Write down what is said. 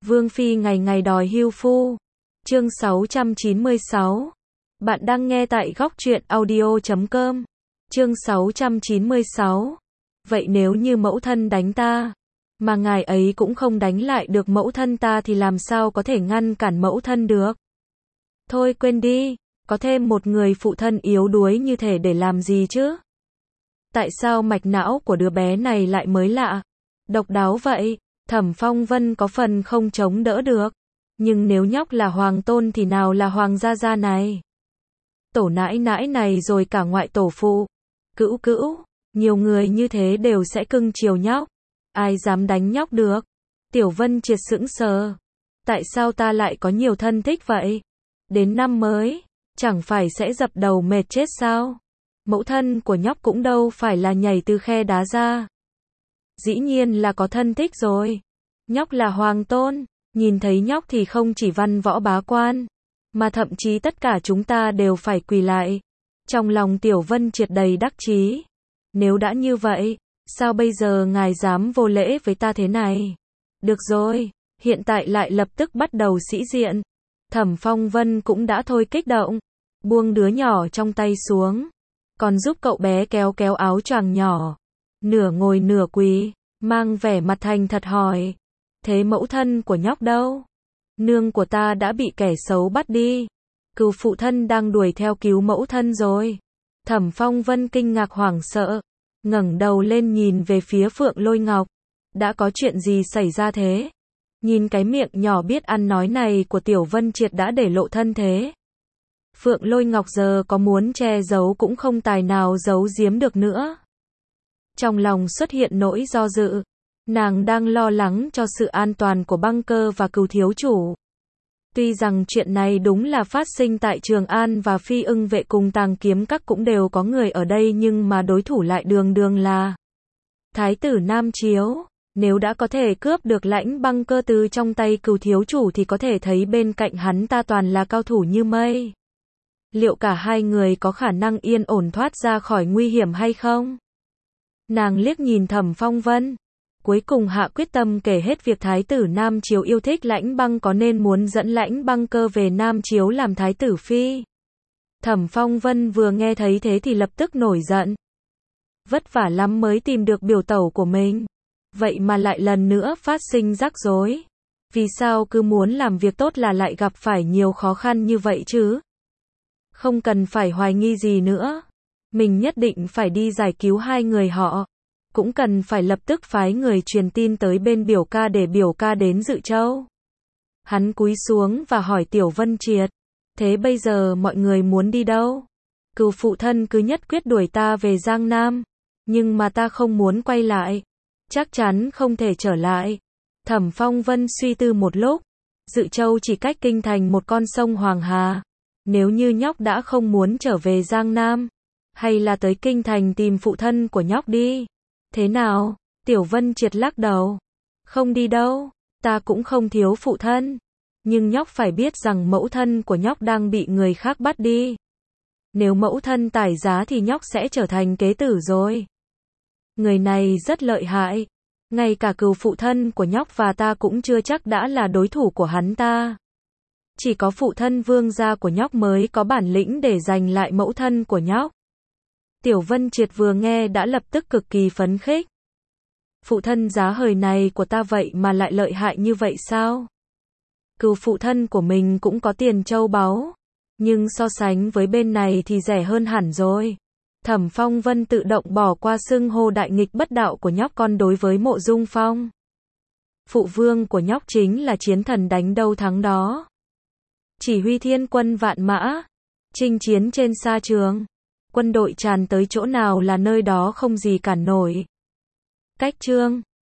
Vương Phi ngày ngày đòi hưu phu. Chương 696. Bạn đang nghe tại góc truyện audio.com. Chương 696. Vậy nếu như mẫu thân đánh ta, mà ngài ấy cũng không đánh lại được mẫu thân ta thì làm sao có thể ngăn cản mẫu thân được? Thôi quên đi, có thêm một người phụ thân yếu đuối như thế để làm gì chứ? Tại sao mạch não của đứa bé này lại mới lạ, độc đáo vậy? Thẩm Phong Vân có phần không chống đỡ được. Nhưng nếu nhóc là hoàng tôn thì nào là hoàng gia gia này? Tổ nãi nãi này rồi cả ngoại tổ phụ, cữu cữu, nhiều người như thế đều sẽ cưng chiều nhóc. Ai dám đánh nhóc được? Tiểu Vân Triệt sững sờ. Tại sao ta lại có nhiều thân thích vậy? Đến năm mới, chẳng phải sẽ dập đầu mệt chết sao? Mẫu thân của nhóc cũng đâu phải là nhảy từ khe đá ra. Dĩ nhiên là có thân thích rồi. Nhóc là hoàng tôn, nhìn thấy nhóc thì không chỉ văn võ bá quan, mà thậm chí tất cả chúng ta đều phải quỳ lại. Trong lòng Tiểu Vân Triệt đầy đắc chí. Nếu đã như vậy, sao bây giờ ngài dám vô lễ với ta thế này? Được rồi, hiện tại lại lập tức bắt đầu sĩ diện. Thẩm Phong Vân cũng đã thôi kích động, buông đứa nhỏ trong tay xuống, còn giúp cậu bé kéo kéo áo choàng nhỏ, nửa ngồi nửa quỳ, mang vẻ mặt thành thật hỏi, thế mẫu thân của nhóc đâu? Nương của ta đã bị kẻ xấu bắt đi, cừu phụ thân đang đuổi theo cứu mẫu thân rồi. Thẩm Phong Vân kinh ngạc hoảng sợ, ngẩng đầu lên nhìn về phía Phượng Lôi Ngọc, đã có chuyện gì xảy ra thế? Nhìn cái miệng nhỏ biết ăn nói này của Tiểu Vân Triệt đã để lộ thân thế. Phượng Lôi Ngọc giờ có muốn che giấu cũng không tài nào giấu giếm được nữa. Trong lòng xuất hiện nỗi do dự, nàng đang lo lắng cho sự an toàn của Băng Cơ và Cừu thiếu chủ. Tuy rằng chuyện này đúng là phát sinh tại Trường An và Phi Ưng vệ cùng Tàng Kiếm các cũng đều có người ở đây, nhưng mà đối thủ lại đường đường là Thái tử Nam Chiếu. Nếu đã có thể cướp được Lãnh Băng Cơ từ trong tay Cừu thiếu chủ thì có thể thấy bên cạnh hắn ta toàn là cao thủ như mây. Liệu cả hai người có khả năng yên ổn thoát ra khỏi nguy hiểm hay không? Nàng liếc nhìn Thẩm Phong Vân, cuối cùng hạ quyết tâm kể hết việc Thái tử Nam Chiếu yêu thích Lãnh Băng có nên muốn dẫn Lãnh Băng Cơ về Nam Chiếu làm Thái tử Phi. Thẩm Phong Vân vừa nghe thấy thế thì lập tức nổi giận. Vất vả lắm mới tìm được biểu tẩu của mình, vậy mà lại lần nữa phát sinh rắc rối. Vì sao cứ muốn làm việc tốt là lại gặp phải nhiều khó khăn như vậy chứ? Không cần phải hoài nghi gì nữa. Mình nhất định phải đi giải cứu hai người họ. Cũng cần phải lập tức phái người truyền tin tới bên biểu ca để biểu ca đến Dự Châu. Hắn cúi xuống và hỏi Tiểu Vân Triệt, thế bây giờ mọi người muốn đi đâu? Cừu phụ thân cứ nhất quyết đuổi ta về Giang Nam, nhưng mà ta không muốn quay lại. Chắc chắn không thể trở lại. Thẩm Phong Vân suy tư một lúc. Dự Châu chỉ cách kinh thành một con sông Hoàng Hà. Nếu như nhóc đã không muốn trở về Giang Nam, hay là tới kinh thành tìm phụ thân của nhóc đi. Thế nào? Tiểu Vân Triệt lắc đầu. Không đi đâu, ta cũng không thiếu phụ thân. Nhưng nhóc phải biết rằng mẫu thân của nhóc đang bị người khác bắt đi. Nếu mẫu thân tải giá thì nhóc sẽ trở thành kế tử rồi. Người này rất lợi hại. Ngay cả cừu phụ thân của nhóc và ta cũng chưa chắc đã là đối thủ của hắn ta. Chỉ có phụ thân vương gia của nhóc mới có bản lĩnh để giành lại mẫu thân của nhóc. Tiểu Vân Triệt vừa nghe đã lập tức cực kỳ phấn khích. Phụ thân giá hời này của ta vậy mà lại lợi hại như vậy sao? Cừu phụ thân của mình cũng có tiền châu báu, nhưng so sánh với bên này thì rẻ hơn hẳn rồi. Thẩm Phong Vân tự động bỏ qua xưng hô đại nghịch bất đạo của nhóc con đối với Mộ Dung Phong. Phụ vương của nhóc chính là chiến thần đánh đâu thắng đó. Chỉ huy thiên quân vạn mã, chinh chiến trên sa trường. Quân đội tràn tới chỗ nào là nơi đó không gì cản nổi. Cách chương